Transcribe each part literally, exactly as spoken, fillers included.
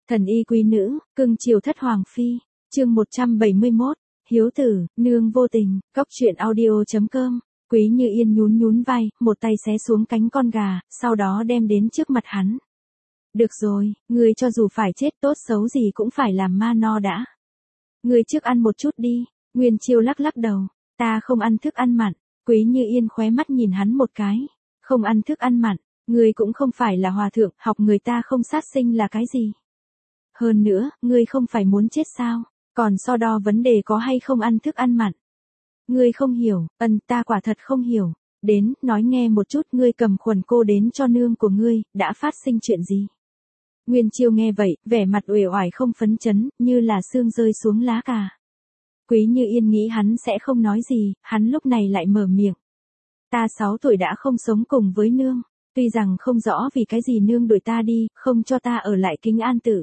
Thần y quý nữ, cưng chiều thất hoàng phi, chương một trăm bảy mươi mốt, hiếu tử, nương vô tình, cóc truyện audio.com, Quý Như Yên nhún nhún vai, một tay xé xuống cánh con gà, sau đó đem đến trước mặt hắn. Được rồi, ngươi cho dù phải chết tốt xấu gì cũng phải làm ma no đã. Ngươi trước ăn một chút đi, Nguyên Chiêu lắc lắc đầu, ta không ăn thức ăn mặn, Quý Như Yên khóe mắt nhìn hắn một cái, không ăn thức ăn mặn, ngươi cũng không phải là hòa thượng, học người ta không sát sinh là cái gì. Hơn nữa, ngươi không phải muốn chết sao, còn so đo vấn đề có hay không ăn thức ăn mặn. Ngươi không hiểu, ân ta quả thật không hiểu, đến, nói nghe một chút ngươi cầm khuẩn cô đến cho nương của ngươi, đã phát sinh chuyện gì. Nguyên Chiêu nghe vậy, vẻ mặt uể oải không phấn chấn, như là sương rơi xuống lá cà. Quý Như Yên nghĩ hắn sẽ không nói gì, hắn lúc này lại mở miệng. Ta sáu tuổi đã không sống cùng với nương, tuy rằng không rõ vì cái gì nương đuổi ta đi, không cho ta ở lại Kính An Tự.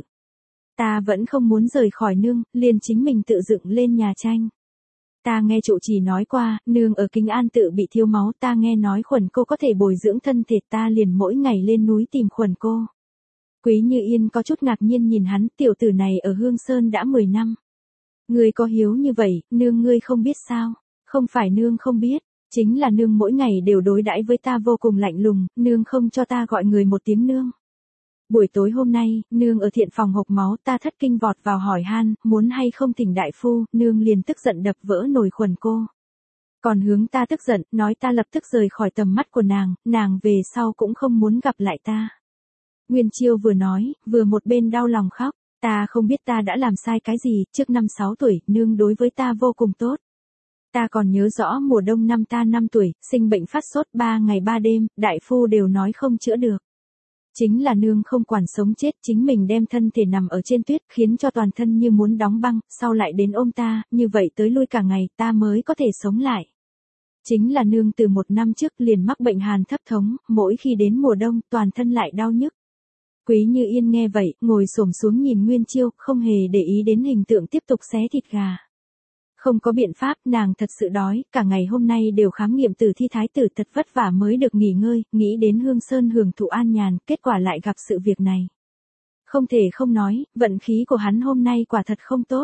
Ta vẫn không muốn rời khỏi nương, liền chính mình tự dựng lên nhà tranh. Ta nghe trụ trì nói qua, nương ở Kính An Tự bị thiếu máu, ta nghe nói khuẩn cô có thể bồi dưỡng thân thể, ta liền mỗi ngày lên núi tìm khuẩn cô. Quý Như Yên có chút ngạc nhiên nhìn hắn, tiểu tử này ở Hương Sơn đã mười năm. Ngươi có hiếu như vậy, nương ngươi không biết sao? Không phải nương không biết, chính là nương mỗi ngày đều đối đãi với ta vô cùng lạnh lùng, nương không cho ta gọi người một tiếng nương. Buổi tối hôm nay, nương ở thiện phòng hộc máu, ta thất kinh vọt vào hỏi han, muốn hay không thỉnh đại phu, nương liền tức giận đập vỡ nồi khuẩn cô. Còn hướng ta tức giận, nói ta lập tức rời khỏi tầm mắt của nàng, nàng về sau cũng không muốn gặp lại ta. Nguyên Chiêu vừa nói, vừa một bên đau lòng khóc, ta không biết ta đã làm sai cái gì, trước năm sáu tuổi, nương đối với ta vô cùng tốt. Ta còn nhớ rõ mùa đông năm ta năm tuổi, sinh bệnh phát sốt ba ngày ba đêm, đại phu đều nói không chữa được. Chính là nương không quản sống chết, chính mình đem thân thể nằm ở trên tuyết, khiến cho toàn thân như muốn đóng băng, sau lại đến ôm ta, như vậy tới lui cả ngày, ta mới có thể sống lại. Chính là nương từ một năm trước liền mắc bệnh hàn thấp thống, mỗi khi đến mùa đông, toàn thân lại đau nhức. Quý Như Yên nghe vậy, ngồi xổm xuống nhìn Nguyên Chiêu, không hề để ý đến hình tượng tiếp tục xé thịt gà. Không có biện pháp, nàng thật sự đói, cả ngày hôm nay đều khám nghiệm tử thi thái tử thật vất vả mới được nghỉ ngơi, nghĩ đến Hương Sơn hưởng thụ an nhàn, kết quả lại gặp sự việc này. Không thể không nói, vận khí của hắn hôm nay quả thật không tốt.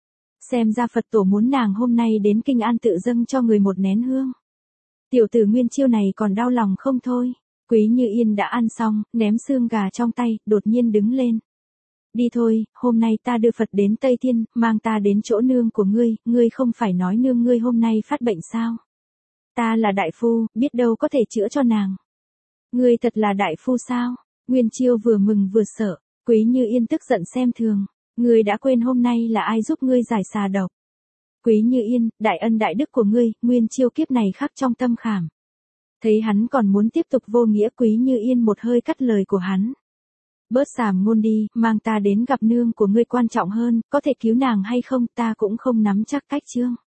Xem ra Phật tổ muốn nàng hôm nay đến Kinh An Tự dâng cho người một nén hương. Tiểu tử Nguyên Chiêu này còn đau lòng không thôi. Quý Như Yên đã ăn xong, ném xương gà trong tay, đột nhiên đứng lên. Đi thôi, hôm nay ta đưa Phật đến Tây Thiên, mang ta đến chỗ nương của ngươi, ngươi không phải nói nương ngươi hôm nay phát bệnh sao? Ta là đại phu, biết đâu có thể chữa cho nàng. Ngươi thật là đại phu sao? Nguyên Chiêu vừa mừng vừa sợ, Quý Như Yên tức giận xem thường, ngươi đã quên hôm nay là ai giúp ngươi giải xà độc. Quý Như Yên, đại ân đại đức của ngươi, Nguyên Chiêu kiếp này khắc trong tâm khảm. Thấy hắn còn muốn tiếp tục vô nghĩa, Quý Như Yên một hơi cắt lời của hắn. Bớt xàm ngôn đi, mang ta đến gặp nương của ngươi quan trọng hơn, có thể cứu nàng hay không ta cũng không nắm chắc cách chương.